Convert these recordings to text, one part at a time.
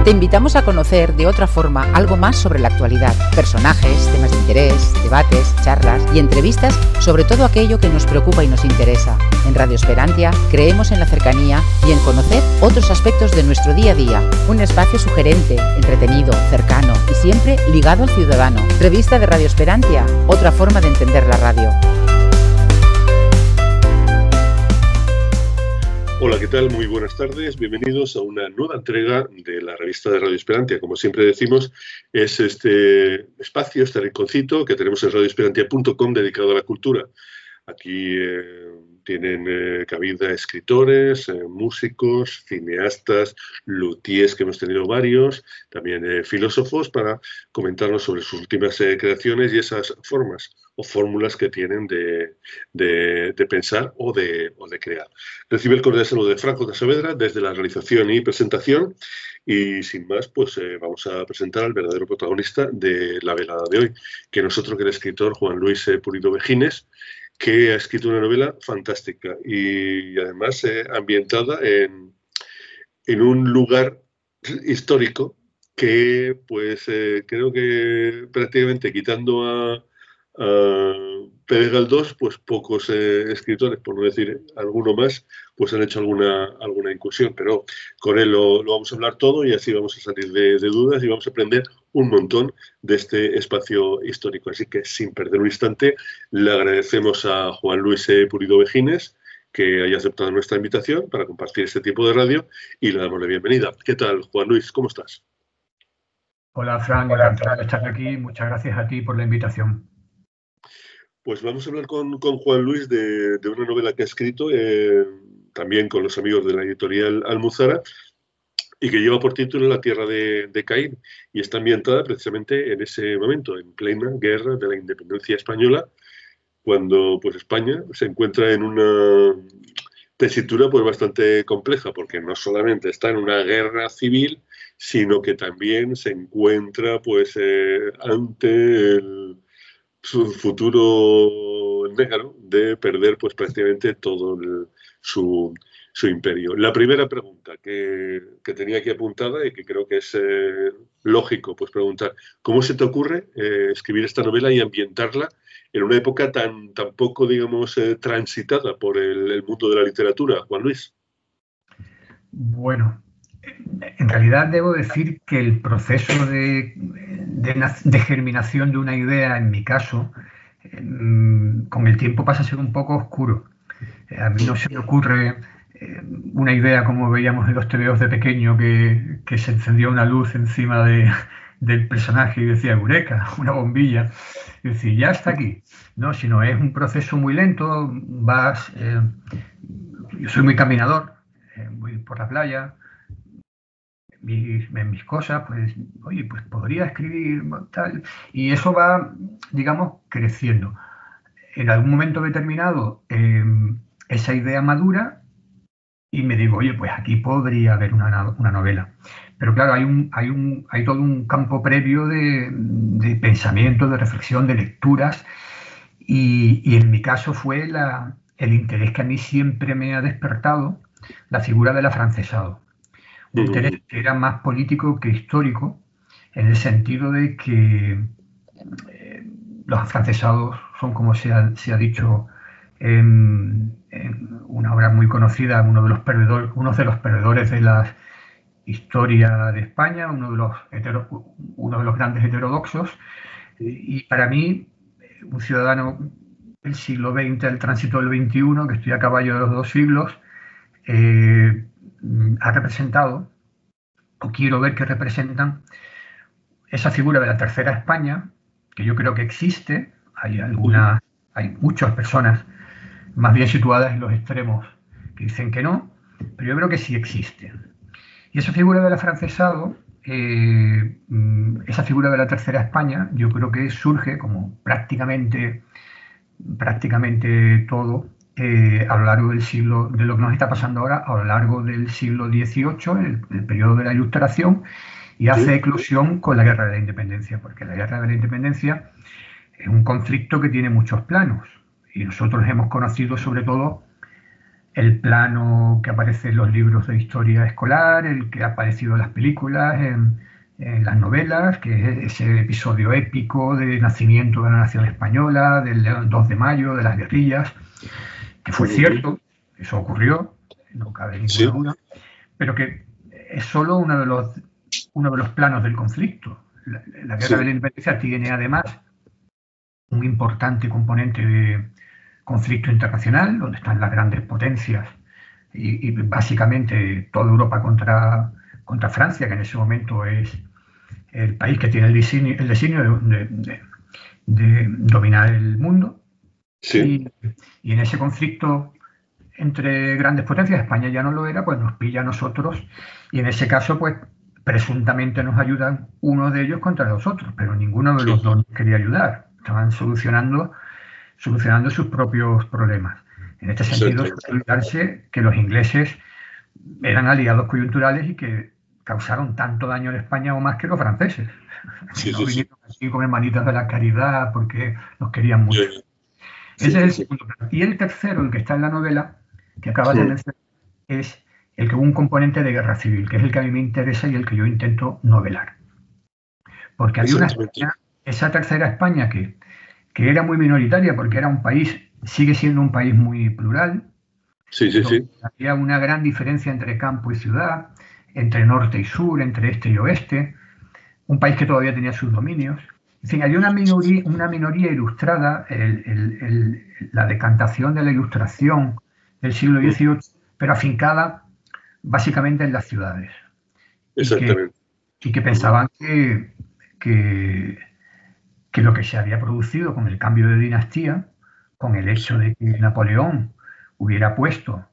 Te invitamos a conocer de otra forma algo más sobre la actualidad, personajes, temas de interés, debates, charlas y entrevistas sobre todo aquello que nos preocupa y nos interesa. En Radio Esperantia creemos en la cercanía y en conocer otros aspectos de nuestro día a día. Un espacio sugerente, entretenido, cercano y siempre ligado al ciudadano. Revista de Radio Esperantia, otra forma de entender la radio. Hola, ¿qué tal? Muy buenas tardes. Bienvenidos a una nueva entrega de la revista de Radio Esperantia. Como siempre decimos, es este espacio, este rinconcito que tenemos en radioesperantia.com dedicado a la cultura. Aquí tienen cabida escritores, músicos, cineastas, luthiers, que hemos tenido varios, también filósofos para comentarnos sobre sus últimas creaciones y esas formas o fórmulas que tienen de pensar o de crear. Recibe el cordial saludo de Franco de Saavedra desde la realización y presentación y sin más pues vamos a presentar al verdadero protagonista de la velada de hoy, que nosotros, que el escritor Juan Luis Pulido Begines, que ha escrito una novela fantástica y además ambientada en un lugar histórico que pues creo que prácticamente quitando a Pérez Galdós, pues pocos escritores, por no decir alguno más, pues han hecho alguna incursión, pero con él lo vamos a hablar todo y así vamos a salir de dudas y vamos a aprender un montón de este espacio histórico. Así que sin perder un instante, le agradecemos a Juan Luis Pulido Begines que haya aceptado nuestra invitación para compartir este tipo de radio y le damos la bienvenida. ¿Qué tal, Juan Luis? ¿Cómo estás? Hola, Fran, encantado de estar aquí. Muchas gracias a ti por la invitación. Pues vamos a hablar con Juan Luis de una novela que ha escrito, también con los amigos de la editorial Almuzara, y que lleva por título La tierra de Caín, y está ambientada precisamente en ese momento, en plena guerra de la independencia española, cuando pues España se encuentra en una tesitura pues bastante compleja, porque no solamente está en una guerra civil, sino que también se encuentra pues ante su futuro negro de perder pues prácticamente todo su imperio. La primera pregunta que tenía aquí apuntada y que creo que es lógico pues preguntar: ¿cómo se te ocurre escribir esta novela y ambientarla en una época tan poco, digamos, transitada por el mundo de la literatura, Juan Luis? Bueno, en realidad debo decir que el proceso de germinación de una idea, en mi caso, con el tiempo pasa a ser un poco oscuro. A mí no se me ocurre una idea como veíamos en los tebeos de pequeño, que se encendía una luz encima del personaje y decía eureka, una bombilla, y decir, ya está aquí. No, sino es un proceso muy lento. Yo soy muy caminador, voy por la playa, en mis cosas, pues, oye, pues podría escribir tal, y eso va, digamos, creciendo. En algún momento determinado, esa idea madura y me digo, oye, pues aquí podría haber una novela. Pero claro, hay todo un campo previo de pensamiento, de reflexión, de lecturas, y en mi caso fue el interés que a mí siempre me ha despertado la figura del afrancesado. Un interés que era más político que histórico, en el sentido de que los afrancesados son, como se ha dicho en una obra muy conocida, uno de los perdedores de la historia de España, uno de los grandes heterodoxos, y para mí, un ciudadano del siglo XX, al tránsito del XXI, que estoy a caballo de los dos siglos, ha representado, o quiero ver que representan, esa figura de la tercera España, que yo creo que existe. Hay muchas personas más bien situadas en los extremos que dicen que no, pero yo creo que sí existe. Y esa figura del afrancesado, esa figura de la tercera España, yo creo que surge como prácticamente todo a lo largo del siglo, de lo que nos está pasando ahora, a lo largo del siglo XVIII, el periodo de la Ilustración, y hace eclosión con la Guerra de la Independencia, porque la Guerra de la Independencia es un conflicto que tiene muchos planos, y nosotros hemos conocido sobre todo el plano que aparece en los libros de historia escolar, el que ha aparecido en las películas, en las novelas, que es ese episodio épico de nacimiento de la nación española, del 2 de mayo, de las guerrillas, que fue cierto, eso ocurrió, no cabe ninguna duda, pero que es solo uno de los planos del conflicto. La guerra de la independencia tiene además un importante componente de conflicto internacional, donde están las grandes potencias y básicamente toda Europa contra Francia, que en ese momento es el país que tiene el designio de dominar el mundo. Sí. Y en ese conflicto entre grandes potencias, España ya no lo era, pues nos pilla a nosotros y en ese caso, pues presuntamente nos ayudan uno de ellos contra los otros, pero ninguno de los dos nos quería ayudar. Estaban solucionando sus propios problemas. En este sentido, olvidarse que los ingleses eran aliados coyunturales y que causaron tanto daño en España o más que los franceses. No vinieron así con hermanitas de la caridad porque nos querían mucho. Ese es el segundo plano. Y el tercero, el que está en la novela, que acabas de mencionar, es el que hubo un componente de guerra civil, que es el que a mí me interesa y el que yo intento novelar. Porque había una España, esa tercera España que era muy minoritaria porque era un país, sigue siendo un país muy plural. Había una gran diferencia entre campo y ciudad, entre norte y sur, entre este y oeste. Un país que todavía tenía sus dominios. En fin, había una minoría ilustrada, la decantación de la ilustración del siglo XVIII, pero afincada básicamente en las ciudades. Exactamente. Y que pensaban que lo que se había producido con el cambio de dinastía, con el hecho de que Napoleón hubiera puesto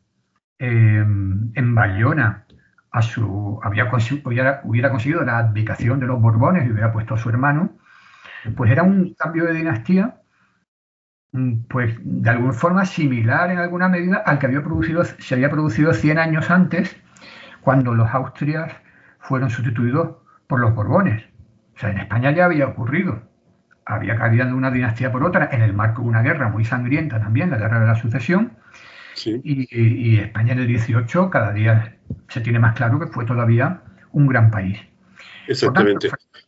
en Bayona hubiera conseguido la abdicación de los Borbones y hubiera puesto a su hermano, pues era un cambio de dinastía, pues de alguna forma similar en alguna medida al que se había producido 100 años antes, cuando los Austrias fueron sustituidos por los Borbones. O sea, en España ya había ocurrido. Había cambiado una dinastía por otra en el marco de una guerra muy sangrienta también, la Guerra de la Sucesión. Y España en el 18 cada día se tiene más claro que fue todavía un gran país. Exactamente.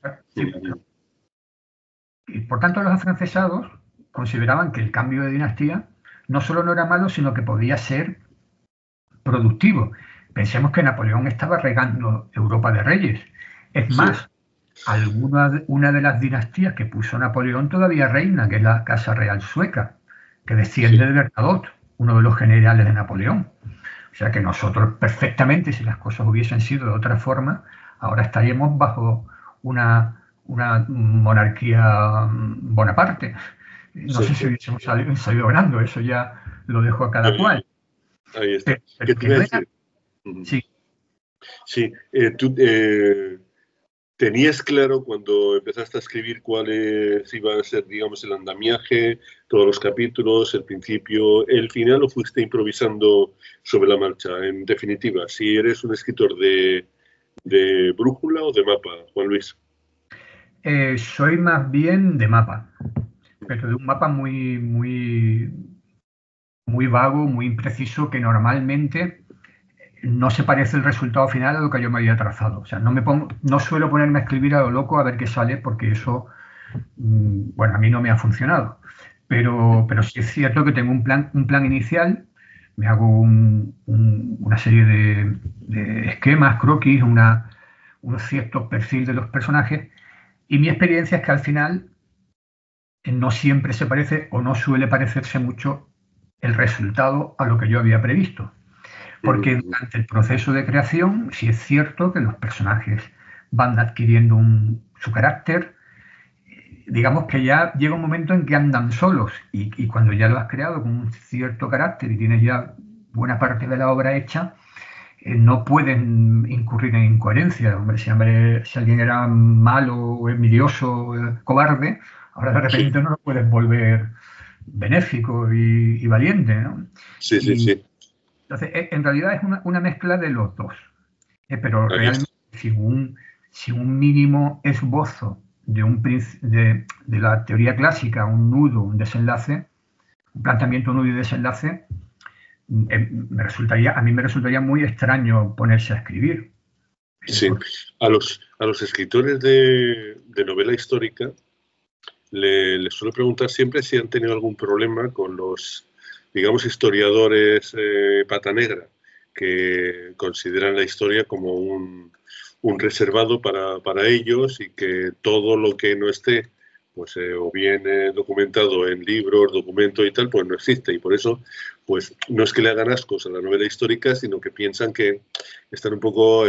Por tanto, los afrancesados consideraban que el cambio de dinastía no solo no era malo, sino que podía ser productivo. Pensemos que Napoleón estaba regando Europa de reyes. Es más, una de las dinastías que puso Napoleón todavía reina, que es la Casa Real Sueca, que desciende de Bernadotte, uno de los generales de Napoleón. O sea que nosotros perfectamente, si las cosas hubiesen sido de otra forma, ahora estaríamos bajo una monarquía Bonaparte. No sé si hubiésemos salido ganando, eso ya lo dejo a cada cual. Ahí está. ¿Qué te iba a decir? Tú tenías claro cuando empezaste a escribir cuáles iban a ser, digamos, el andamiaje, todos los capítulos, el principio, el final, o fuiste improvisando sobre la marcha? En definitiva, si eres un escritor de brújula o de mapa, Juan Luis. Soy más bien de mapa, pero de un mapa muy vago, muy impreciso, que normalmente no se parece el resultado final a lo que yo me había trazado. O sea, no suelo ponerme a escribir a lo loco a ver qué sale, porque eso, a mí no me ha funcionado. Pero sí es cierto que tengo un plan inicial, me hago una serie de esquemas, croquis, un cierto perfil de los personajes, y mi experiencia es que al final no siempre se parece o no suele parecerse mucho el resultado a lo que yo había previsto. Porque durante el proceso de creación sí es cierto que los personajes van adquiriendo su carácter. Digamos que ya llega un momento en que andan solos y cuando ya lo has creado con un cierto carácter y tienes ya buena parte de la obra hecha, no pueden incurrir en incoherencia. Hombre, si alguien era malo, envidioso, cobarde, ahora de repente no lo puedes volver benéfico y valiente, ¿no? Sí. Entonces, en realidad es una mezcla de los dos. Pero realmente, sin un mínimo esbozo de la teoría clásica, un nudo, un desenlace, un planteamiento, nudo y desenlace, a mí me resultaría muy extraño ponerse a escribir. Sí, a los escritores de novela histórica les suelo preguntar siempre si han tenido algún problema con los, digamos, historiadores pata negra, que consideran la historia como un reservado para ellos, y que todo lo que no esté pues o bien documentado en libros, documentos y tal, pues no existe, y por eso pues no es que le hagan ascos a la novela histórica, sino que piensan que están un poco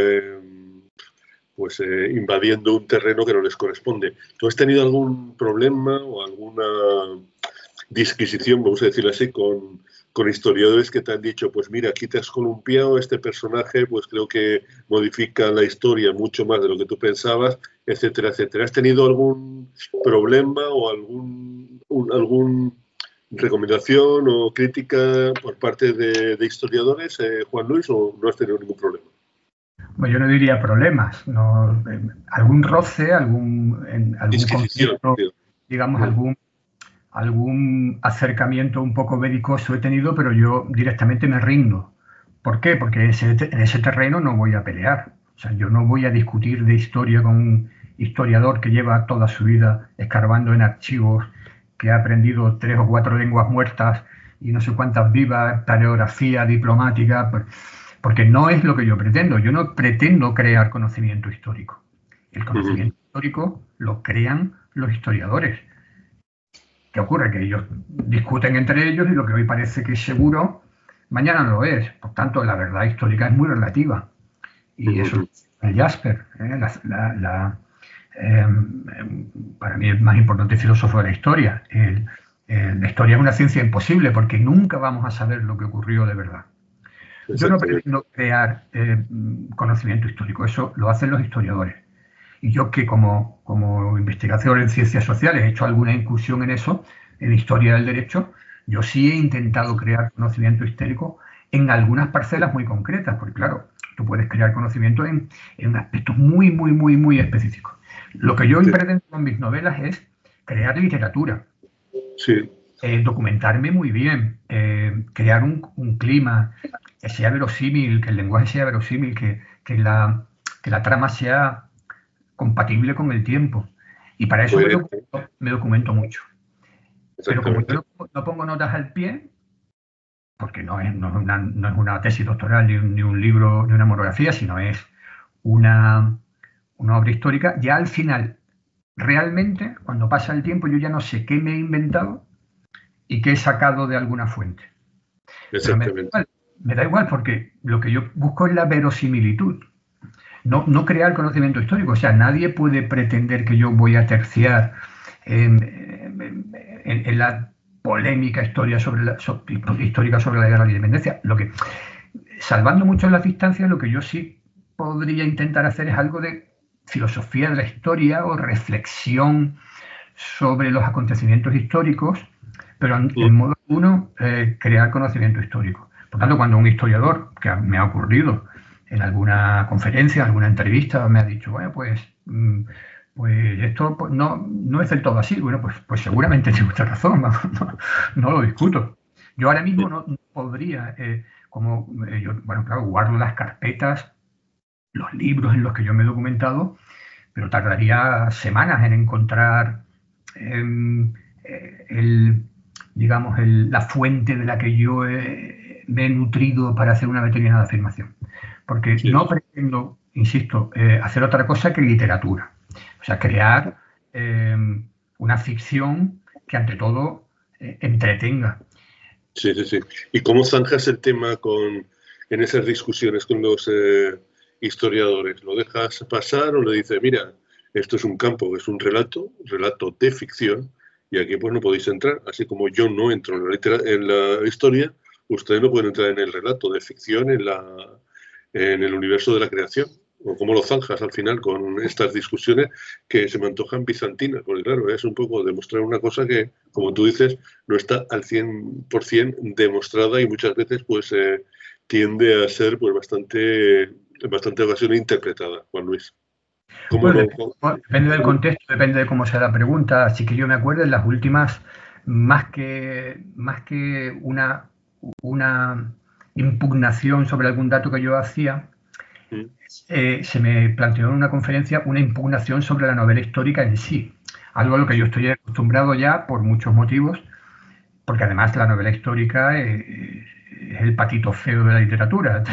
invadiendo un terreno que no les corresponde. ¿Tú has tenido algún problema o alguna disquisición, vamos a decirlo así, con historiadores que te han dicho, pues mira, aquí te has columpiado, este personaje pues creo que modifica la historia mucho más de lo que tú pensabas, etcétera, etcétera? ¿Has tenido algún problema o algún recomendación o crítica por parte de historiadores, Juan Luis, o no has tenido ningún problema? Bueno, yo no diría problemas, no, algún roce, algún conflicto, digamos, algún acercamiento un poco belicoso he tenido, pero yo directamente me rindo. ¿Por qué? Porque en ese terreno no voy a pelear. O sea, yo no voy a discutir de historia con un historiador que lleva toda su vida escarbando en archivos, que ha aprendido 3 o 4 lenguas muertas y no sé cuántas vivas, paleografía diplomática, porque no es lo que yo pretendo. Yo no pretendo crear conocimiento histórico. El conocimiento histórico lo crean los historiadores. ¿Qué ocurre? Que ellos discuten entre ellos y lo que hoy parece que es seguro, mañana no lo es. Por tanto, la verdad histórica es muy relativa. Y eso es el Jasper. Para mí el más importante filósofo de la historia. La historia es una ciencia imposible porque nunca vamos a saber lo que ocurrió de verdad. Yo no pretendo crear conocimiento histórico, eso lo hacen los historiadores. Y yo, que como investigador en ciencias sociales he hecho alguna incursión en eso, en historia del derecho, yo sí he intentado crear conocimiento histórico en algunas parcelas muy concretas, porque claro, tú puedes crear conocimiento en aspectos muy, muy, muy, muy específicos. Lo que yo pretendo con mis novelas es crear literatura. Sí. Documentarme muy bien, crear un clima que sea verosímil, que el lenguaje sea verosímil, que la trama sea compatible con el tiempo. Y para eso me documento mucho. Pero como yo no pongo notas al pie, porque no es una tesis doctoral, ni un libro, ni una monografía, sino es una obra histórica, ya al final, realmente, cuando pasa el tiempo, yo ya no sé qué me he inventado y qué he sacado de alguna fuente. Exactamente. Pero me da igual porque lo que yo busco es la verosimilitud. No crear conocimiento histórico. O sea, nadie puede pretender que yo voy a terciar en la polémica histórica sobre la guerra de la independencia. Salvando mucho las distancias, lo que yo sí podría intentar hacer es algo de filosofía de la historia o reflexión sobre los acontecimientos históricos, pero en modo uno, crear conocimiento histórico. Por tanto, cuando un historiador, que me ha ocurrido en alguna conferencia, en alguna entrevista, me ha dicho, bueno, pues esto no es del todo así. Bueno, pues seguramente tiene mucha razón, no lo discuto. Yo ahora mismo no podría, claro, guardo las carpetas, los libros en los que yo me he documentado, pero tardaría semanas en encontrar la fuente de la que yo me he nutrido para hacer una determinada afirmación. Porque no pretendo, insisto, hacer otra cosa que literatura. O sea, crear una ficción que ante todo entretenga. Sí. ¿Y cómo zanjas el tema en esas discusiones con los historiadores? ¿Lo dejas pasar o le dices, mira, esto es un campo, es un relato de ficción, y aquí pues no podéis entrar? Así como yo no entro en la historia, ustedes no pueden entrar en el relato de ficción, en el universo de la creación. ¿O cómo lo zanjas al final con estas discusiones que se me antojan bizantinas? Porque claro, es un poco demostrar una cosa que, como tú dices, no está al 100% demostrada, y muchas veces pues tiende a ser pues bastante ocasión interpretada, Juan Luis. Depende del contexto, depende de cómo sea la pregunta. Así que yo me acuerdo en las últimas, más que una impugnación sobre algún dato que yo hacía, se me planteó en una conferencia una impugnación sobre la novela histórica en sí, algo a lo que yo estoy acostumbrado ya por muchos motivos, porque además la novela histórica es el patito feo de la literatura.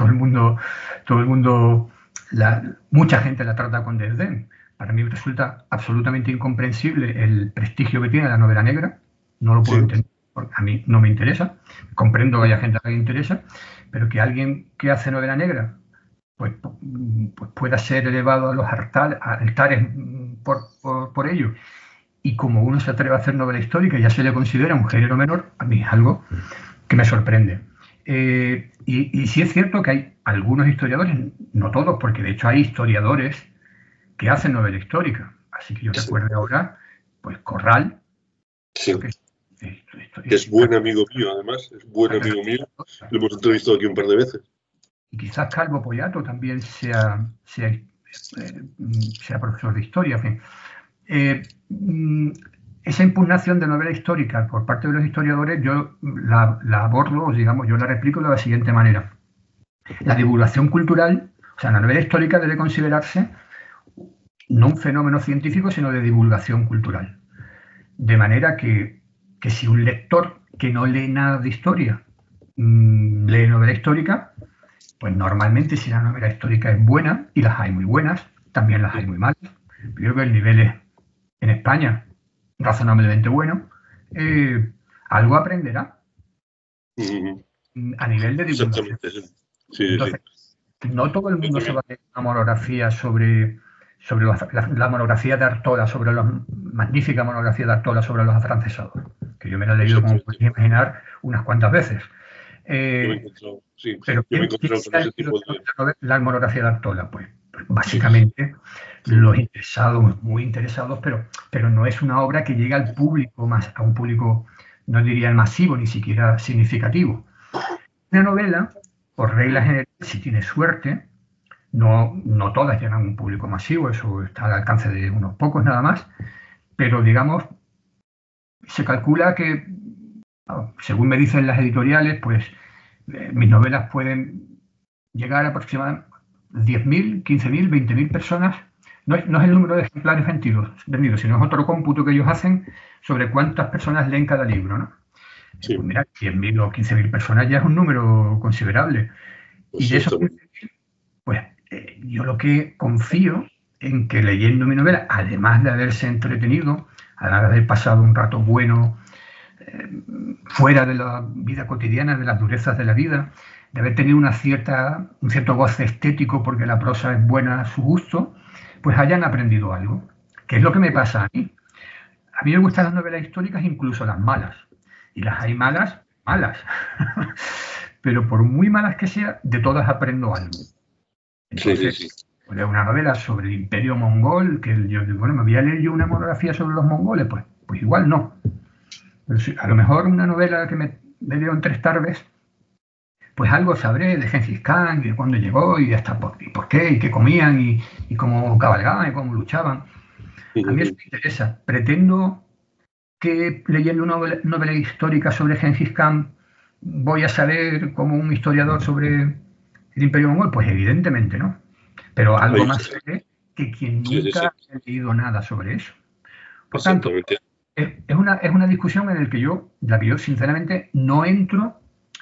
Mucha gente la trata con desdén. Para mí resulta absolutamente incomprensible el prestigio que tiene la novela negra. No lo puedo entender, porque a mí no me interesa. Comprendo que haya gente a la que le interesa, pero que alguien que hace novela negra pues pueda ser elevado a los altares por ello. Y como uno se atreve a hacer novela histórica y ya se le considera un género menor, a mí es algo que me sorprende. Y sí es cierto que hay algunos historiadores, no todos, porque de hecho hay historiadores que hacen novela histórica. Así que yo recuerdo ahora, pues Corral. Sí. Que es buen amigo mío, además. Es buen amigo mío. Lo hemos entrevistado aquí un par de veces. Y quizás Calvo Pollato también sea profesor de historia. En fin. Esa impugnación de novela histórica por parte de los historiadores yo la abordo, digamos, yo la replico de la siguiente manera. La divulgación cultural, o sea, la novela histórica debe considerarse no un fenómeno científico, sino de divulgación cultural. De manera que si un lector que no lee nada de historia lee novela histórica, pues normalmente si la novela histórica es buena, y las hay muy buenas, también las hay muy malas. Yo creo que el nivel es, en España, razonablemente bueno, algo aprenderá a nivel de divulgación. Entonces, no todo el mundo se va a leer una monografía sobre la monografía de Artola, sobre la magnífica monografía de Artola sobre los afrancesados, que yo me la he leído, como podéis imaginar, unas cuantas veces. Pero ¿quién la monografía de Artola? Pues básicamente los interesados, muy interesados, pero no es una obra que llegue al público, a un público, no diría masivo, ni siquiera significativo. Una novela, por regla general, si tiene suerte, no todas llegan a un público masivo, eso está al alcance de unos pocos nada más, pero digamos, se calcula que, según me dicen las editoriales, pues mis novelas pueden llegar a aproximadamente 10.000, 15.000, 20.000 personas. No es el número de ejemplares vendidos, sino es otro cómputo que ellos hacen sobre cuántas personas leen cada libro, ¿no? Pues mira, 10.000 o 15.000 personas ya es un número considerable. Y de esos 15.000, pues yo lo que confío en que leyendo mi novela, además de haberse entretenido, además de haber pasado un rato bueno fuera de la vida cotidiana, de las durezas de la vida, de haber tenido un cierto goce estético porque la prosa es buena a su gusto, pues hayan aprendido algo. ¿Qué es lo que me pasa a mí? A mí me gustan las novelas históricas, incluso las malas. Y las hay malas. Pero por muy malas que sean, de todas aprendo algo. Entonces, pues una novela sobre el Imperio Mongol, que yo digo, bueno, me voy a leer yo una monografía sobre los mongoles, pues igual no. Pero a lo mejor una novela que me leo en 3 tardes, pues algo sabré de Gengis Khan, y de cuándo llegó, y hasta por qué, y qué comían, y cómo cabalgaban, y cómo luchaban. A mí eso me interesa. Pretendo que leyendo una novela histórica sobre Gengis Khan voy a saber como un historiador sobre el Imperio Mongol, pues evidentemente no. Pero algo más sé que quien nunca ha leído nada sobre eso. Por tanto, es una discusión en la que yo sinceramente no entro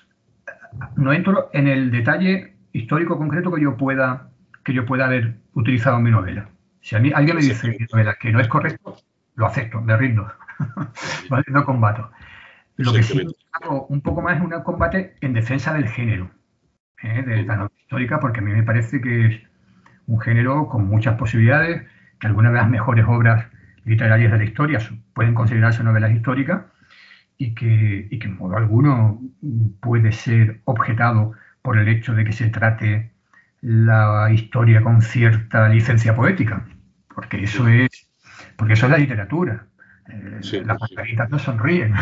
en el detalle histórico concreto que yo pueda haber utilizado en mi novela. Si a mí alguien me dice en mi novela que no es correcto, lo acepto, me rindo. ¿Vale? No combato. Lo que sí hago un poco más es un combate en defensa del género, de la novela histórica, porque a mí me parece que es un género con muchas posibilidades, que algunas de las mejores obras literarias de la historia pueden considerarse novelas históricas y que en modo alguno puede ser objetado por el hecho de que se trate la historia con cierta licencia poética, porque eso es la literatura. Las pajaritas no sonríen.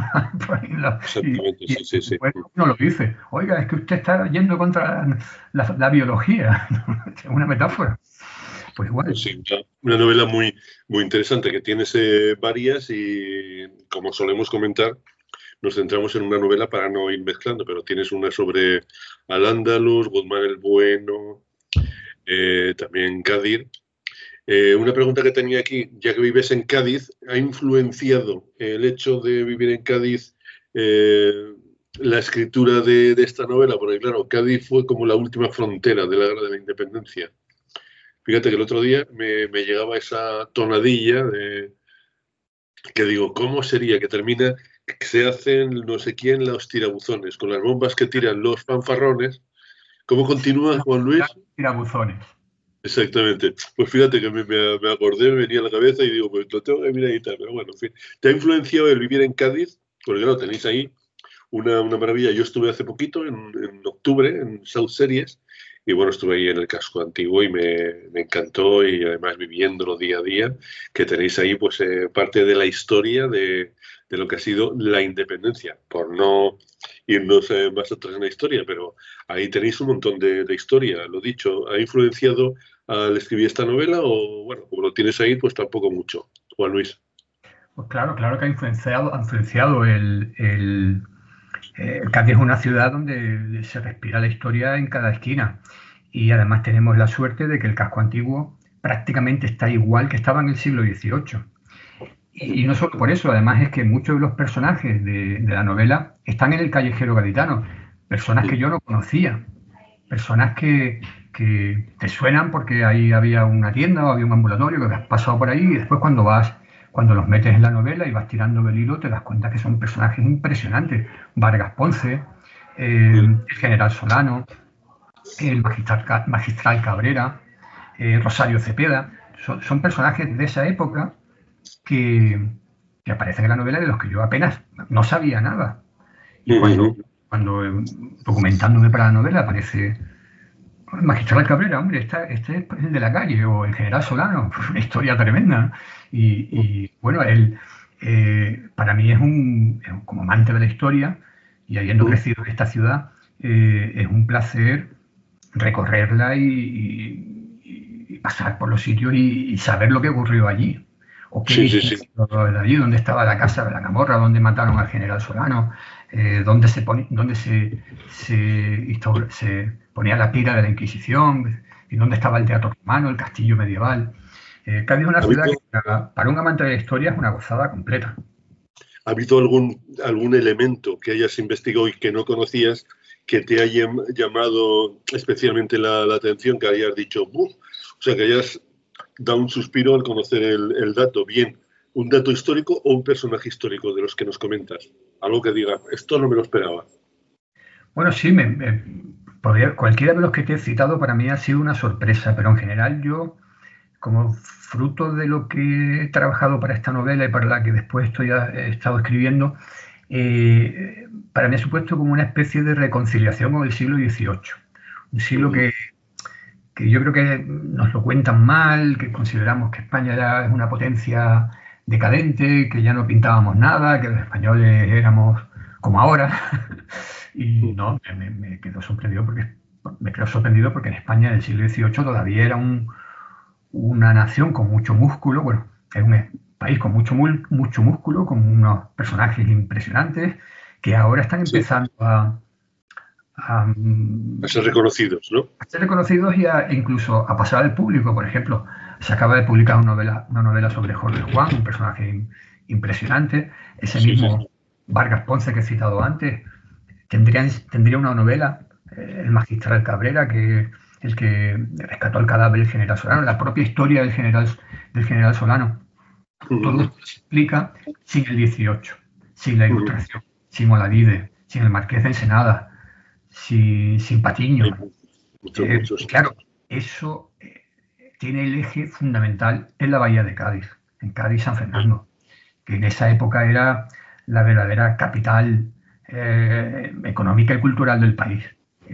y uno lo dice, oiga, es que usted está yendo contra la biología. Es una metáfora. Pues igual. Pues sí, una novela muy, muy interesante, que tienes varias y, como solemos comentar, nos centramos en una novela para no ir mezclando, pero tienes una sobre Al-Ándalus, Guzmán el Bueno, también Cádiz. Una pregunta que tenía aquí, ya que vives en Cádiz, ¿ha influenciado el hecho de vivir en Cádiz la escritura de esta novela? Porque claro, Cádiz fue como la última frontera de la Guerra de la Independencia. Fíjate que el otro día me llegaba esa tonadilla que digo, ¿cómo sería que termina, que se hacen no sé quién los tirabuzones, con las bombas que tiran los fanfarrones? ¿Cómo continúa, Juan Luis? Tirabuzones. Exactamente. Pues fíjate que me acordé, me venía a la cabeza y digo, pues lo tengo que mirar y tal. Pero bueno, en fin. ¿Te ha influenciado el vivir en Cádiz? Porque claro, tenéis ahí una maravilla. Yo estuve hace poquito, en octubre, en South Series, y bueno, estuve ahí en el casco antiguo y me encantó, y además viviéndolo día a día, que tenéis ahí pues parte de la historia de lo que ha sido la independencia, por no irnos más atrás en la historia, pero ahí tenéis un montón de historia. Lo dicho, ¿ha influenciado al escribir esta novela o, bueno, como lo tienes ahí, pues tampoco mucho? Juan Luis. Pues claro que ha influenciado Cádiz es una ciudad donde se respira la historia en cada esquina, y además tenemos la suerte de que el casco antiguo prácticamente está igual que estaba en el siglo XVIII. Y no solo por eso, además es que muchos de los personajes de la novela están en el callejero gaditano, personas que yo no conocía, personas que te suenan porque ahí había una tienda o había un ambulatorio que has pasado por ahí, y después cuando los metes en la novela y vas tirando del hilo, te das cuenta que son personajes impresionantes. Vargas Ponce, el general Solano, el magistral Cabrera, Rosario Cepeda. Son personajes de esa época que aparecen en la novela, de los que yo apenas no sabía nada. Y cuando documentándome para la novela aparece el magistral Cabrera, hombre, este es el de la calle, o el general Solano, pues una historia tremenda. Y bueno, él para mí es como amante de la historia, y habiendo crecido en esta ciudad, es un placer recorrerla y pasar por los sitios y saber lo que ocurrió allí. O qué de allí, dónde estaba la casa de la Camorra, dónde mataron al general Solano, dónde se ponía la pira de la Inquisición, y dónde estaba el teatro romano, el castillo medieval. Cádiz es una ciudad que para un amante de la historia es una gozada completa. ¿Ha habido algún elemento que hayas investigado y que no conocías, que te haya llamado especialmente la atención, que hayas dicho, ¡buf! O sea, que hayas dado un suspiro al conocer el dato, bien un dato histórico o un personaje histórico de los que nos comentas? Algo que diga, esto no me lo esperaba. Bueno, sí, cualquiera de los que te he citado para mí ha sido una sorpresa, pero en general yo, como fruto de lo que he trabajado para esta novela y para la que después he estado escribiendo, para mí ha supuesto como una especie de reconciliación con el siglo XVIII. Un siglo que yo creo que nos lo cuentan mal, que consideramos que España ya es una potencia decadente, que ya no pintábamos nada, que los españoles éramos como ahora. Y no, me quedo sorprendido porque en España en el siglo XVIII todavía era una nación con mucho músculo. Bueno, es un país con mucho músculo, con unos personajes impresionantes que ahora están empezando a ser reconocidos, ¿no? A ser reconocidos y incluso a pasar al público. Por ejemplo, se acaba de publicar una novela sobre Jorge Juan, un personaje impresionante. Ese mismo Vargas Ponce que he citado antes tendría una novela, el magistral Cabrera, que el que rescató el cadáver del general Solano, la propia historia del general Solano. Todo esto se explica sin el 18, sin la Ilustración, sin Olavide, sin el Marqués de Ensenada, sin Patiño. Claro, eso tiene el eje fundamental en la bahía de Cádiz, en Cádiz-San Fernando, que en esa época era la verdadera capital económica y cultural del país.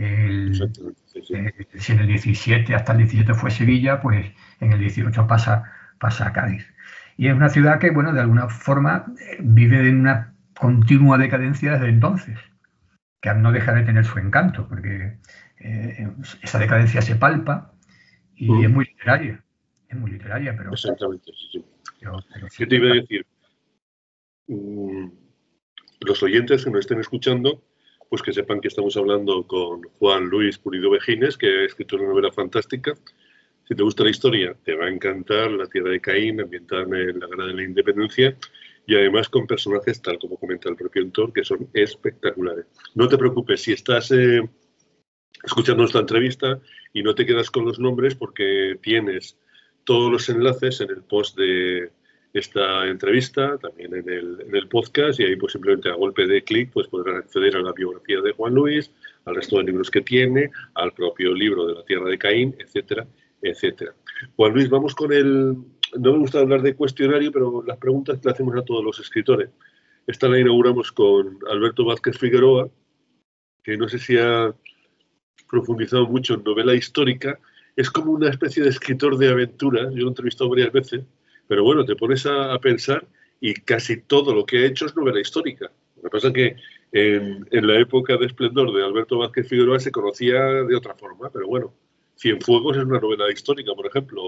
Si en el 17 hasta el 17 fue Sevilla, pues en el 18 pasa a Cádiz. Y es una ciudad que, bueno, de alguna forma vive en una continua decadencia desde entonces, que no deja de tener su encanto, porque esa decadencia se palpa y es muy literaria. Es muy literaria, pero... Exactamente, sí. ¿Qué te iba a decir? los oyentes que nos estén escuchando, pues que sepan que estamos hablando con Juan Luis Pulido Vejines, que ha escrito una novela fantástica. Si te gusta la historia, te va a encantar La tierra de Caín, ambientada en la Guerra de la Independencia, y además con personajes, tal como comenta el propio autor, que son espectaculares. No te preocupes, si estás escuchando esta entrevista y no te quedas con los nombres, porque tienes todos los enlaces en el post de esta entrevista, también en el podcast, y ahí pues simplemente a golpe de clic pues podrán acceder a la biografía de Juan Luis, al resto de libros que tiene, al propio libro de La tierra de Caín, etcétera, etcétera. Juan Luis, vamos con no me gusta hablar de cuestionario, pero las preguntas que le hacemos a todos los escritores. Esta la inauguramos con Alberto Vázquez Figueroa, que no sé si ha profundizado mucho en novela histórica. Es como una especie de escritor de aventuras. Yo lo he entrevistado varias veces, pero bueno, te pones a pensar y casi todo lo que ha hecho es novela histórica. Lo que pasa es que en la época de esplendor de Alberto Vázquez Figueroa se conocía de otra forma, pero bueno, Cienfuegos es una novela histórica, por ejemplo,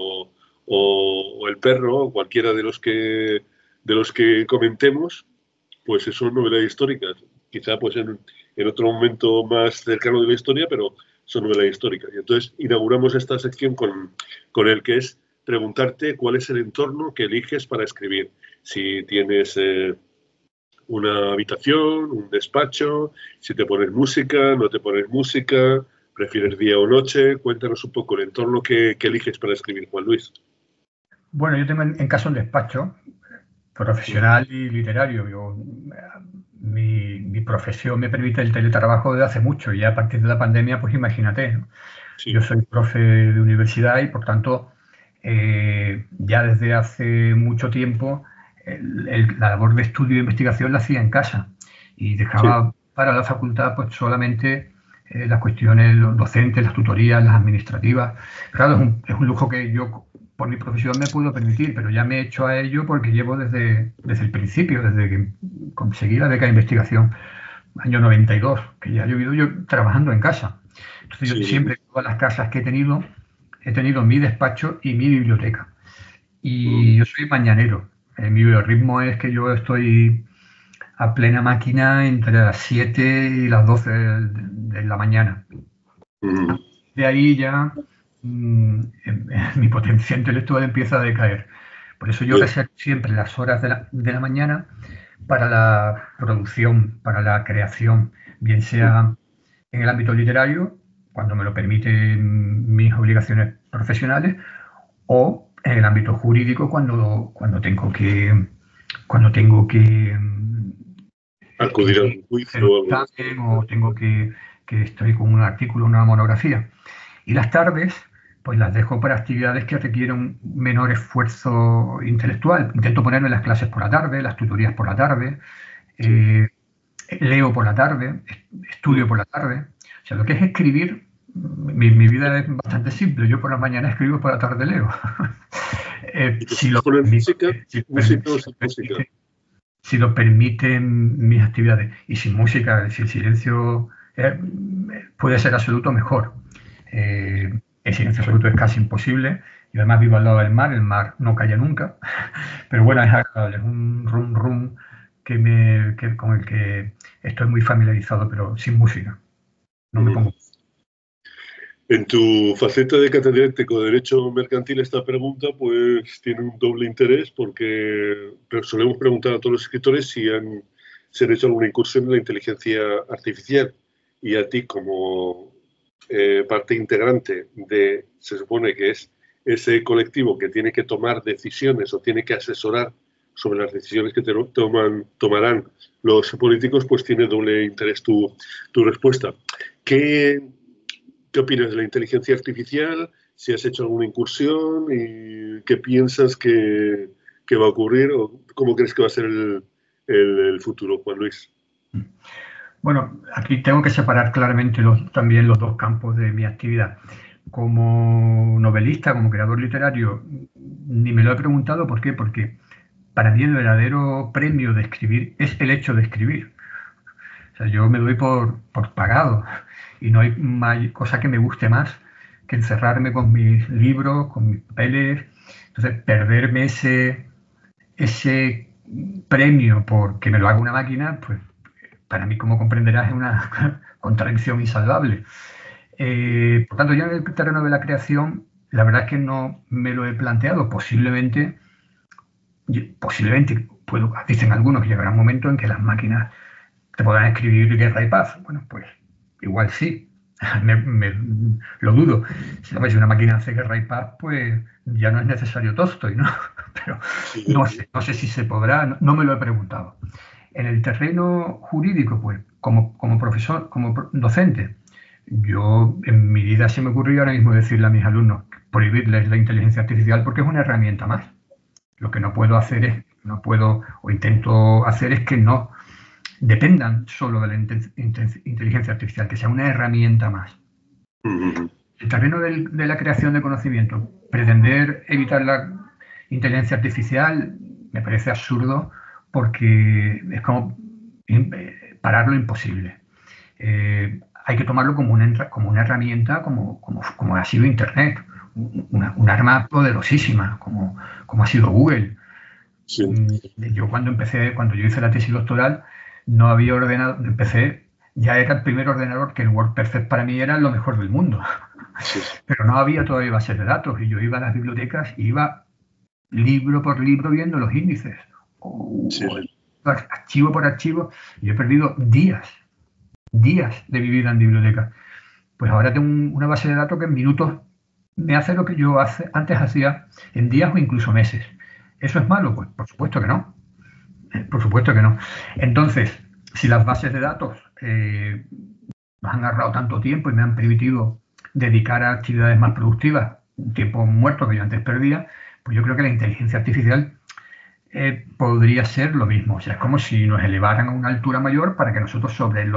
o El perro, o cualquiera de los que comentemos, pues son novelas históricas. Quizá pues en otro momento más cercano de la historia, pero son novelas históricas. Y entonces inauguramos esta sección con el que es preguntarte cuál es el entorno que eliges para escribir. Si tienes una habitación, un despacho, si te pones música, no te pones música, prefieres día o noche. Cuéntanos un poco el entorno que eliges para escribir, Juan Luis. Bueno, yo tengo en casa un despacho profesional y literario. Mi profesión me permite el teletrabajo desde hace mucho, y a partir de la pandemia, pues imagínate, ¿no? Sí. Yo soy profe de universidad y, por tanto, ya desde hace mucho tiempo la labor de estudio e investigación la hacía en casa y dejaba para la facultad pues solamente las cuestiones docentes, las tutorías, las administrativas. Claro, es un lujo que yo por mi profesión me puedo permitir, pero ya me he hecho a ello porque llevo desde el principio, desde que conseguí la beca de investigación, año 92, que ya he vivido yo trabajando en casa. Entonces yo siempre, en todas las casas que he tenido mi despacho y mi biblioteca. Y yo soy mañanero. Mi biorritmo es que yo estoy a plena máquina entre las 7 y las 12 de la mañana. De ahí ya mi potencia intelectual empieza a decaer. Por eso yo reservo siempre las horas de la mañana para la producción, para la creación, bien sea en el ámbito literario, cuando me lo permiten mis obligaciones profesionales, o en el ámbito jurídico cuando tengo que acudir a un juicio o tengo que estoy con un artículo, una monografía. Y las tardes pues las dejo para actividades que requieren un menor esfuerzo intelectual. Intento ponerme las clases por la tarde, las tutorías por la tarde, leo por la tarde, estudio por la tarde. O sea, lo que es escribir, mi vida es bastante simple. Yo por la mañana escribo, por la tarde leo. Si lo permiten mis actividades. Y sin música, si el silencio puede ser absoluto, mejor. El silencio absoluto es casi imposible. Yo además vivo al lado del mar, el mar no calla nunca. Pero bueno, es agradable, es un rum rum con el que estoy muy familiarizado, pero sin música. No me pongo. En tu faceta de catedrático de Derecho Mercantil, esta pregunta pues tiene un doble interés, porque solemos preguntar a todos los escritores si han hecho alguna incursión en la inteligencia artificial. Y a ti, como parte integrante se supone que es ese colectivo que tiene que tomar decisiones o tiene que asesorar sobre las decisiones que tomarán los políticos, pues tiene doble interés tu respuesta. ¿Qué opinas de la inteligencia artificial? Si has hecho alguna incursión y qué piensas que va a ocurrir, o cómo crees que va a ser el futuro, Juan Luis. Bueno, aquí tengo que separar claramente también los dos campos de mi actividad. Como novelista, como creador literario, ni me lo he preguntado. ¿Por qué? Porque para mí el verdadero premio de escribir es el hecho de escribir. O sea, yo me doy por pagado. Y no hay cosa que me guste más que encerrarme con mis libros, con mis papeles. Entonces, perderme ese premio porque me lo haga una máquina, pues para mí, como comprenderás, es una contradicción insalvable. Por tanto, yo en el terreno de la creación, la verdad es que no me lo he planteado. Posiblemente dicen algunos que llegará un momento en que las máquinas te podrán escribir guerra y paz. Bueno, pues igual sí. Lo dudo. Si una máquina hace guerra y paz, pues ya no es necesario Tolstói, ¿no? Pero no sé si se podrá, no me lo he preguntado. En el terreno jurídico, pues, como profesor, como docente, yo en mi vida se me ocurrió ahora mismo decirle a mis alumnos prohibirles la inteligencia artificial porque es una herramienta más. Lo que no puedo hacer intento hacer es que no dependan solo de la inteligencia artificial, que sea una herramienta más. El terreno de la creación de conocimiento, pretender evitar la inteligencia artificial me parece absurdo porque es como parar lo imposible. Hay que tomarlo como una herramienta, como ha sido Internet, un arma poderosísima, como ha sido Google. Sí. Yo cuando yo hice la tesis doctoral, no había ordenador, ya era el primer ordenador, que el WordPerfect para mí era lo mejor del mundo. Sí. Pero no había todavía bases de datos y yo iba a las bibliotecas y iba libro por libro viendo los índices. Sí. Archivo por archivo. Y he perdido días de mi vida en bibliotecas. Pues ahora tengo una base de datos que en minutos me hace lo que yo antes hacía en días o incluso meses. ¿Eso es malo? Pues por supuesto que no. Por supuesto que no. Entonces, si las bases de datos me han ahorrado tanto tiempo y me han permitido dedicar a actividades más productivas, un tiempo muerto que yo antes perdía, pues yo creo que la inteligencia artificial podría ser lo mismo. O sea, es como si nos elevaran a una altura mayor para que nosotros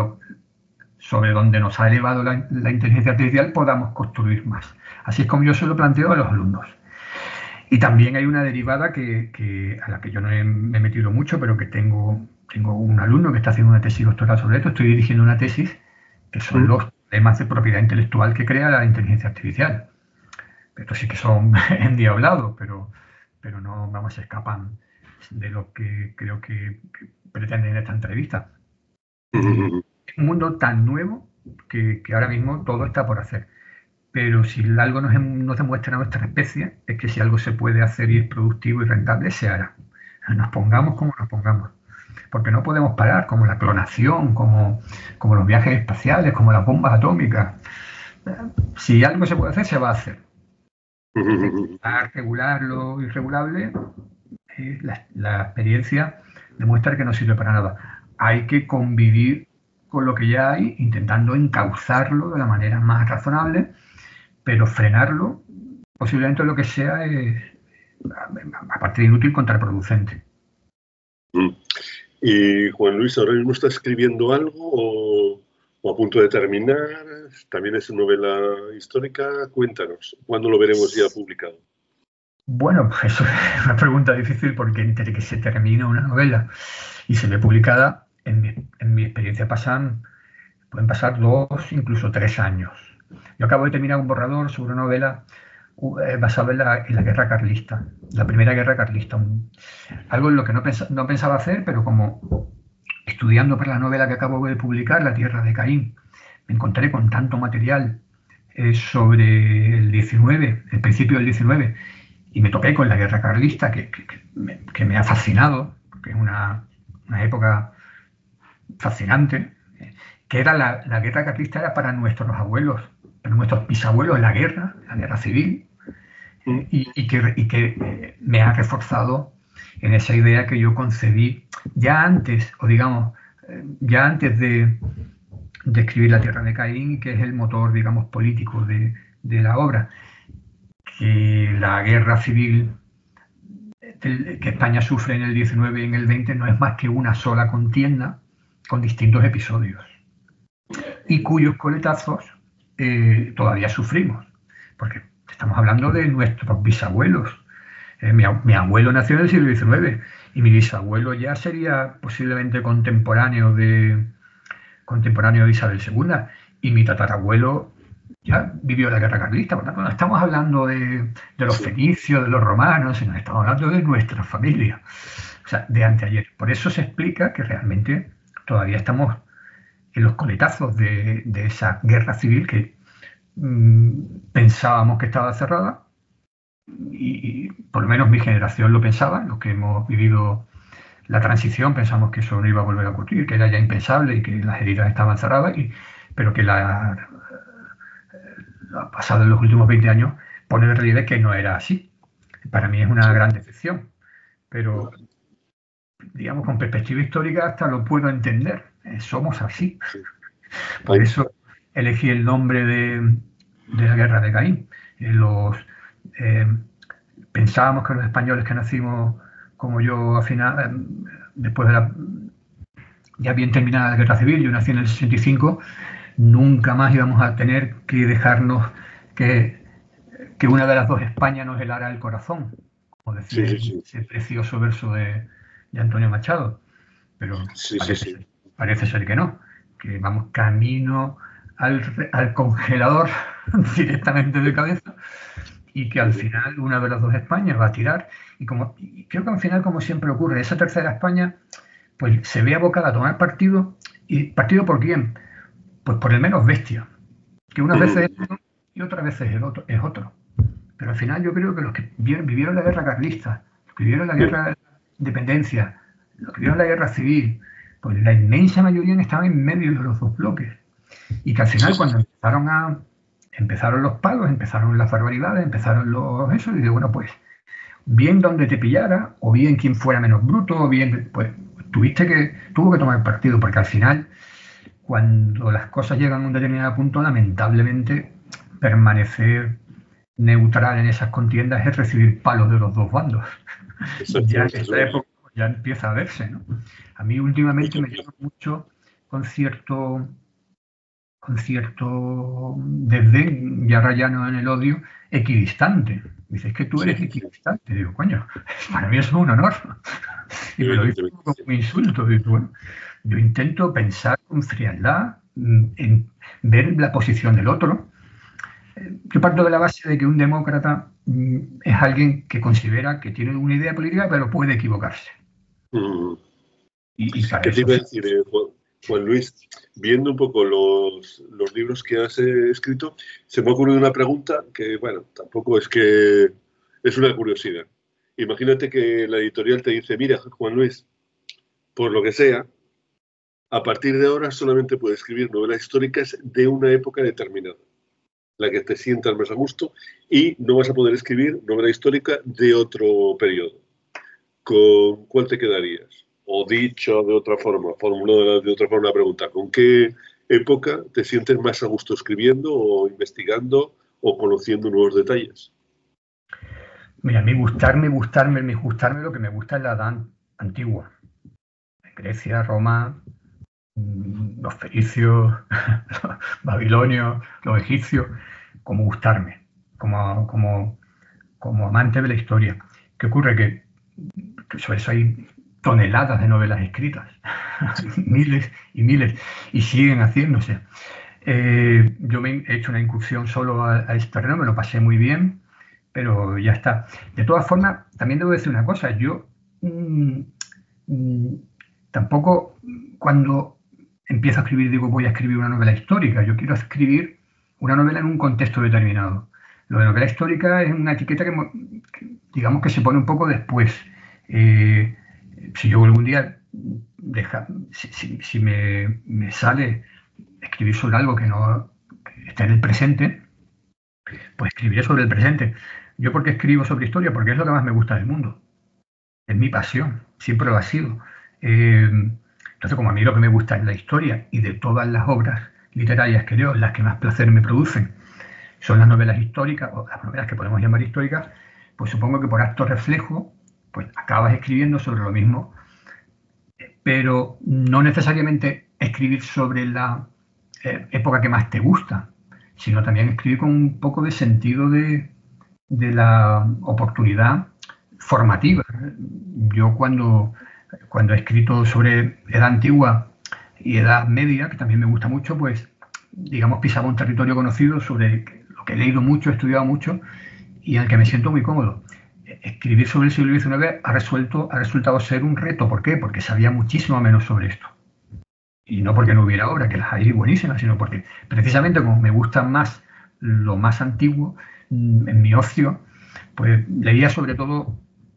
sobre donde nos ha elevado la inteligencia artificial podamos construir más. Así es como yo se lo planteo a los alumnos. Y también hay una derivada a la que yo no me he metido mucho, pero que tengo un alumno que está haciendo una tesis doctoral sobre esto. Estoy dirigiendo una tesis que son los temas de propiedad intelectual que crea la inteligencia artificial. Estos sí que son endiablados, pero no, vamos, se escapan de lo que creo que pretenden en esta entrevista. Es un mundo tan nuevo que ahora mismo todo está por hacer. Pero si algo nos demuestra a nuestra especie, es que si algo se puede hacer y es productivo y rentable, se hará. Nos pongamos como nos pongamos. Porque no podemos parar, como la clonación, como los viajes espaciales, como las bombas atómicas. Si algo se puede hacer, se va a hacer. Regular lo irregulable, la experiencia demuestra que no sirve para nada. Hay que convivir con lo que ya hay, intentando encauzarlo de la manera más razonable, pero frenarlo posiblemente lo que sea es, aparte de inútil, contraproducente. Y Juan Luis, ¿ahora mismo está escribiendo algo o a punto de terminar? ¿También es novela histórica? Cuéntanos, ¿cuándo lo veremos ya publicado? Bueno, pues eso es una pregunta difícil porque entre que se termina una novela y se ve publicada, en mi experiencia pueden pasar 2, incluso 3 años. Yo acabo de terminar un borrador sobre una novela basada en la guerra carlista, la primera guerra carlista. Algo en lo que no pensaba hacer, pero como estudiando para la novela que acabo de publicar, La tierra de Caín, me encontré con tanto material sobre el 19, el principio del 19, y me topé con la guerra carlista que me ha fascinado, porque es una época fascinante, que era la guerra carlista era para nuestros abuelos, para nuestros bisabuelos, la guerra civil, y que me ha reforzado en esa idea que yo concebí ya antes de escribir La tierra de Caín, que es el motor, digamos, político de la obra, que la guerra civil que España sufre en el 19 y en el 20 no es más que una sola contienda con distintos episodios y cuyos coletazos todavía sufrimos, porque estamos hablando de nuestros bisabuelos. Mi abuelo nació en el siglo XIX y mi bisabuelo ya sería posiblemente contemporáneo de Isabel II, y mi tatarabuelo ya vivió la guerra carlista. Por tanto, no estamos hablando de los fenicios, de los romanos, sino estamos hablando de nuestra familia, o sea, de anteayer. Por eso se explica que realmente todavía estamos en los coletazos de esa guerra civil que pensábamos que estaba cerrada, y por lo menos mi generación lo pensaba, los que hemos vivido la transición pensamos que eso no iba a volver a ocurrir, que era ya impensable y que las heridas estaban cerradas, pero que pasado en los últimos 20 años pone de relieve que no era así. Para mí es una gran decepción, pero digamos con perspectiva histórica hasta lo puedo entender. Somos así. Por eso elegí el nombre de la guerra de Caín. Pensábamos que los españoles que nacimos como yo al final, después de ya bien terminada la guerra civil, yo nací en el 65, nunca más íbamos a tener que dejarnos que una de las dos Españas nos helara el corazón, como decía ese precioso verso de Antonio Machado. Pero parece ser que no, que vamos camino al congelador directamente de cabeza, y que al final una de las dos Españas va a tirar, y creo que al final, como siempre ocurre, esa tercera España pues se ve abocada a tomar partido. ¿Y partido por quién? Pues por el menos bestia, que unas veces es uno y otras veces es otro. Pero al final yo creo que los que vivieron la guerra carlista, los que vivieron la guerra de independencia, los que vivieron la guerra civil, pues la inmensa mayoría estaban en medio de los dos bloques. Y que al final, cuando empezaron los palos, empezaron las barbaridades, y digo, bueno, pues bien donde te pillara, o bien quien fuera menos bruto, o bien, pues tuvo que tomar partido, porque al final, cuando las cosas llegan a un determinado punto, lamentablemente permanecer neutral en esas contiendas es recibir palos de los dos bandos. Ya en esta época ya empieza a verse, ¿no? A mí últimamente me llama mucho con cierto desdén, ya rayano en el odio, equidistante. Dices que tú eres equidistante. Digo, coño, para mí eso es un honor. Y me lo dice como un insulto. Digo, bueno, yo intento pensar con frialdad, en ver la posición del otro. Yo parto de la base de que un demócrata es alguien que considera que tiene una idea política, pero puede equivocarse. ¿Qué te iba a decir, Juan Luis? Viendo un poco los libros que has escrito, se me ha ocurrido una pregunta que, bueno, tampoco es que es una curiosidad. Imagínate que la editorial te dice, mira, Juan Luis, por lo que sea, a partir de ahora solamente puedes escribir novelas históricas de una época determinada, la que te sientas más a gusto, y no vas a poder escribir novela histórica de otro periodo. ¿Con cuál te quedarías? O dicho de otra forma, formulado de otra forma la pregunta, ¿con qué época te sientes más a gusto escribiendo o investigando o conociendo nuevos detalles? Mira, a mí gustarme, lo que me gusta es la edad antigua. Grecia, Roma, los fenicios, los babilonios, los egipcios, como gustarme, como amante de la historia. ¿Qué ocurre? Que sobre eso hay toneladas de novelas escritas, miles y miles, y siguen haciéndose. Yo me he hecho una incursión solo a este terreno, me lo pasé muy bien, pero ya está. De todas formas, también debo decir una cosa, yo tampoco cuando empiezo a escribir digo voy a escribir una novela histórica, yo quiero escribir una novela en un contexto determinado. Lo de novela histórica es una etiqueta que digamos que se pone un poco después. Si yo algún día si me sale escribir sobre algo que está en el presente, pues escribiré sobre el presente. ¿Yo por qué escribo sobre historia? Porque es lo que más me gusta del mundo. Es mi pasión, siempre lo ha sido. Entonces, como a mí lo que me gusta es la historia, y de todas las obras literarias que leo, las que más placer me producen son las novelas históricas, o las novelas que podemos llamar históricas, pues supongo que por acto reflejo pues acabas escribiendo sobre lo mismo, pero no necesariamente escribir sobre la época que más te gusta, sino también escribir con un poco de sentido de la oportunidad formativa. Yo cuando he escrito sobre edad antigua y edad media, que también me gusta mucho, pues digamos pisaba un territorio conocido sobre lo que he leído mucho, he estudiado mucho y al que me siento muy cómodo. Escribir sobre el siglo XIX ha resultado ser un reto. ¿Por qué? Porque sabía muchísimo menos sobre esto. Y no porque no hubiera obra, que las hay buenísimas, sino porque precisamente como me gusta más lo más antiguo, en mi ocio, pues leía sobre todo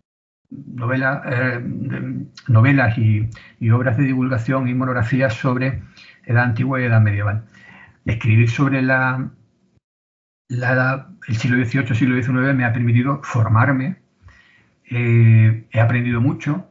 novelas y obras de divulgación y monografías sobre edad antigua y edad medieval. Escribir sobre el siglo XVIII, siglo XIX me ha permitido formarme, he aprendido mucho,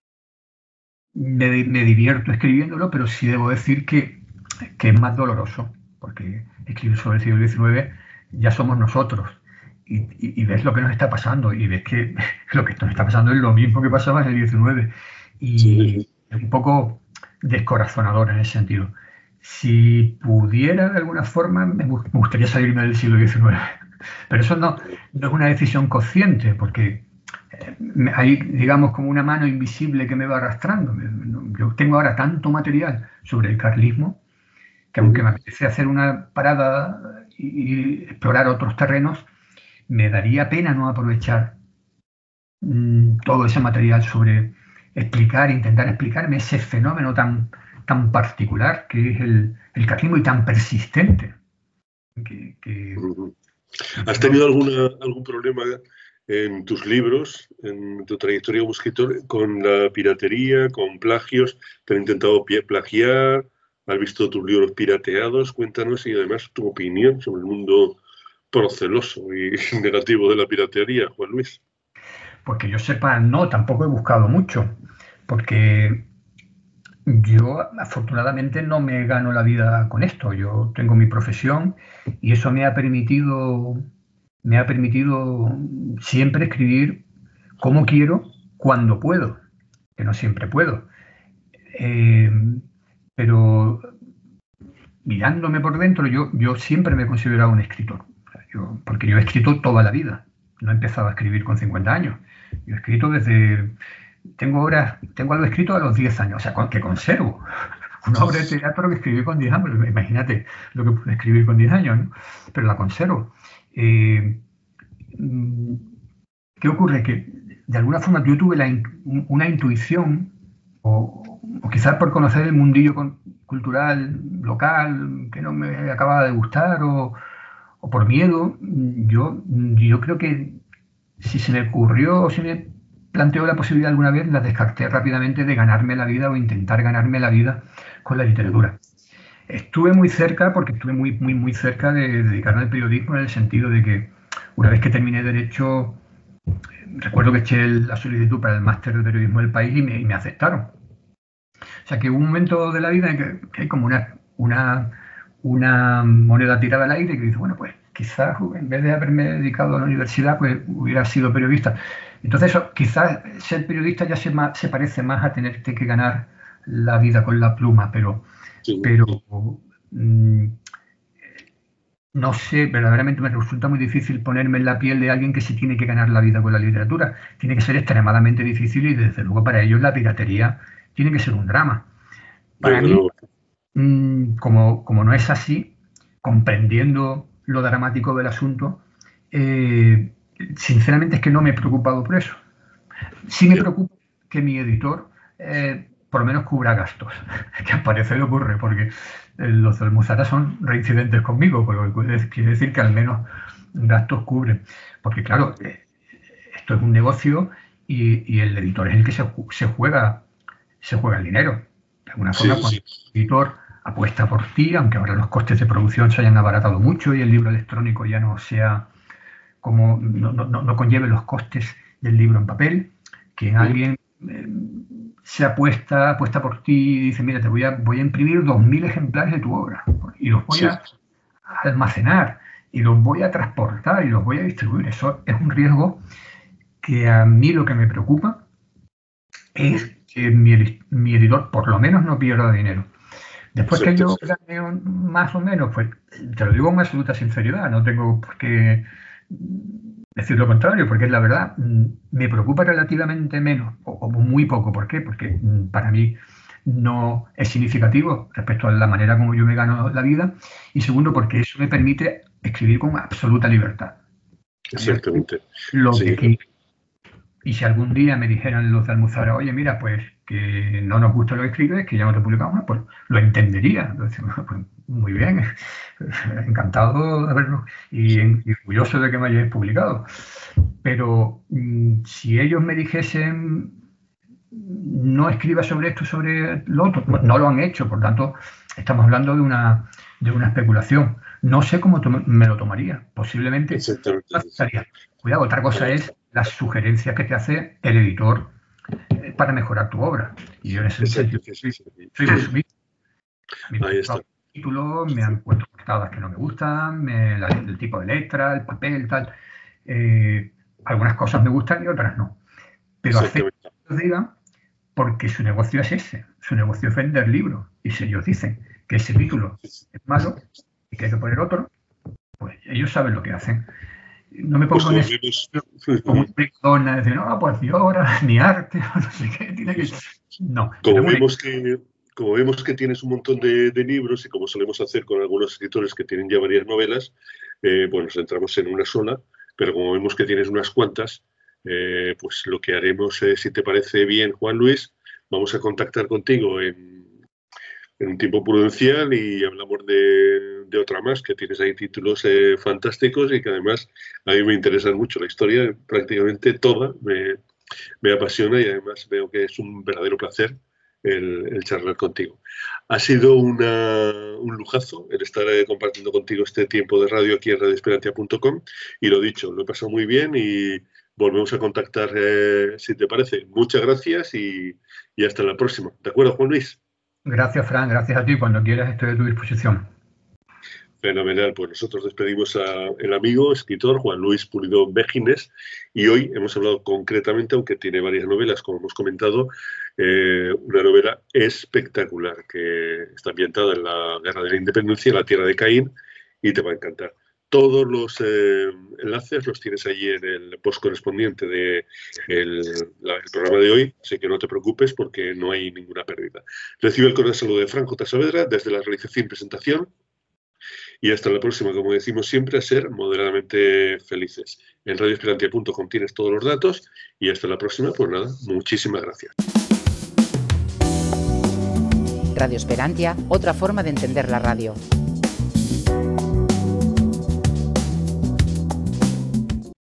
me divierto escribiéndolo, pero sí debo decir que es más doloroso, porque escribir sobre el siglo XIX ya somos nosotros. Y ves lo que nos está pasando, y ves que lo que nos está pasando es lo mismo que pasaba en el XIX. Y es un poco descorazonador en ese sentido. Si pudiera, de alguna forma, me gustaría salirme del siglo XIX. Pero eso no es una decisión consciente, porque hay, digamos, como una mano invisible que me va arrastrando. Yo tengo ahora tanto material sobre el carlismo que aunque me apetece hacer una parada y explorar otros terrenos, me daría pena no aprovechar todo ese material sobre intentar explicarme ese fenómeno tan particular que es el carlismo y tan persistente. ¿Has tenido algún problema en tus libros, en tu trayectoria como escritor, con la piratería, con plagios? ¿Te han intentado plagiar? ¿Has visto tus libros pirateados? Cuéntanos, y además tu opinión sobre el mundo proceloso y negativo de la piratería, Juan Luis. Pues que yo sepa, no, tampoco he buscado mucho, porque yo afortunadamente no me gano la vida con esto. Yo tengo mi profesión y eso me ha permitido siempre escribir como quiero, cuando puedo, que no siempre puedo. Pero mirándome por dentro, yo siempre me he considerado un escritor. Porque yo he escrito toda la vida. No he empezado a escribir con 50 años. Yo he escrito tengo algo escrito a los 10 años, o sea, que conservo. Una obra de teatro que escribí con 10 años. Imagínate lo que pude escribir con 10 años, ¿no? Pero la conservo. ¿Qué ocurre? Que de alguna forma yo tuve una intuición, o quizás por conocer el mundillo cultural local que no me acababa de gustar, o por miedo, yo creo que si se me ocurrió o si me planteó la posibilidad alguna vez, la descarté rápidamente de ganarme la vida o intentar ganarme la vida con la literatura. Estuve muy cerca, porque estuve muy, muy, muy cerca de dedicarme al periodismo, en el sentido de que una vez que terminé Derecho, recuerdo que eché la solicitud para el máster de periodismo del país y me aceptaron. O sea que hubo un momento de la vida en que hay como una moneda tirada al aire que dice, bueno, pues quizás en vez de haberme dedicado a la universidad, pues hubiera sido periodista. Entonces, quizás ser periodista ya se parece más a tenerte que ganar la vida con la pluma, pero no sé, verdaderamente me resulta muy difícil ponerme en la piel de alguien que se tiene que ganar la vida con la literatura. Tiene que ser extremadamente difícil y desde luego para ellos la piratería tiene que ser un drama. Para mí, como no es así, comprendiendo lo dramático del asunto, sinceramente es que no me he preocupado por eso. Sí me preocupa que mi editor por lo menos cubra gastos, que al parecer ocurre, porque los Almuzara son reincidentes conmigo, por lo que quiere decir que al menos gastos cubren. Porque claro, esto es un negocio y el editor es el que se juega el dinero. De alguna forma, cuando el editor apuesta por ti, aunque ahora los costes de producción se hayan abaratado mucho y el libro electrónico ya no sea como no conlleve los costes del libro en papel, que alguien se apuesta por ti y dice, mira, te voy a imprimir 2.000 ejemplares de tu obra y los voy a almacenar y los voy a transportar y los voy a distribuir. Eso es un riesgo que a mí lo que me preocupa es que mi editor por lo menos no pierda dinero. Después que yo gane más o menos, pues te lo digo con absoluta sinceridad, no tengo por qué decir lo contrario, porque es la verdad, me preocupa relativamente menos, o muy poco. ¿Por qué? Porque para mí no es significativo respecto a la manera como yo me gano la vida, y segundo, porque eso me permite escribir con absoluta libertad. Exactamente. Lo que quiero. Y si algún día me dijeran los de Almuzara, oye, mira, pues que no nos gusta lo que escribes, que ya no te publicamos, pues lo entendería. Entonces, pues, muy bien, encantado de verlo y orgulloso de que me hayáis publicado. Pero si ellos me dijesen no escriba sobre esto, sobre lo otro, pues no lo han hecho, por tanto estamos hablando de una especulación. No sé cómo me lo tomaría, posiblemente estaría. Cuidado, otra cosa es las sugerencias que te hace el editor para mejorar tu obra. Y yo en ese sentido soy muy sumiso. Ahí está. Títulos, me han puesto portadas que no me gustan, el tipo de letra, el papel, tal. Algunas cosas me gustan y otras no. Pero acepto que ellos digan, porque su negocio es ese. Su negocio es vender libros. Y si ellos dicen que ese título es malo y que hay que poner otro, pues ellos saben lo que hacen. No me pongo en eso como un bricona, decir, no, pues yo ahora ni arte, no sé qué, tiene que... No. Como vemos que tienes un montón de libros y como solemos hacer con algunos escritores que tienen ya varias novelas, pues nos centramos en una sola, pero como vemos que tienes unas cuantas, pues lo que haremos, si te parece bien, Juan Luis, vamos a contactar contigo en un tiempo prudencial y hablamos de otra más, que tienes ahí títulos fantásticos y que además a mí me interesan mucho. La historia prácticamente toda me apasiona y además veo que es un verdadero placer el charlar contigo. Ha sido un lujazo el estar compartiendo contigo este tiempo de radio aquí en radioesperantia.com y lo dicho, lo he pasado muy bien y volvemos a contactar si te parece. Muchas gracias y hasta la próxima. ¿De acuerdo, Juan Luis? Gracias, Fran. Gracias a ti. Cuando quieras estoy a tu disposición. Fenomenal, pues nosotros despedimos al amigo, escritor Juan Luis Pulido Begines y hoy hemos hablado concretamente, aunque tiene varias novelas, como hemos comentado, una novela espectacular que está ambientada en la Guerra de la Independencia, en la tierra de Caín, y te va a encantar. Todos los enlaces los tienes allí en el post correspondiente del programa de hoy, así que no te preocupes porque no hay ninguna pérdida. Recibe el cordial saludo de Fran J. Saavedra desde la realización y presentación. Y hasta la próxima, como decimos siempre, a ser moderadamente felices. En radioesperantia.com tienes todos los datos y hasta la próxima, pues nada, muchísimas gracias. Radio Esperantia, otra forma de entender la radio.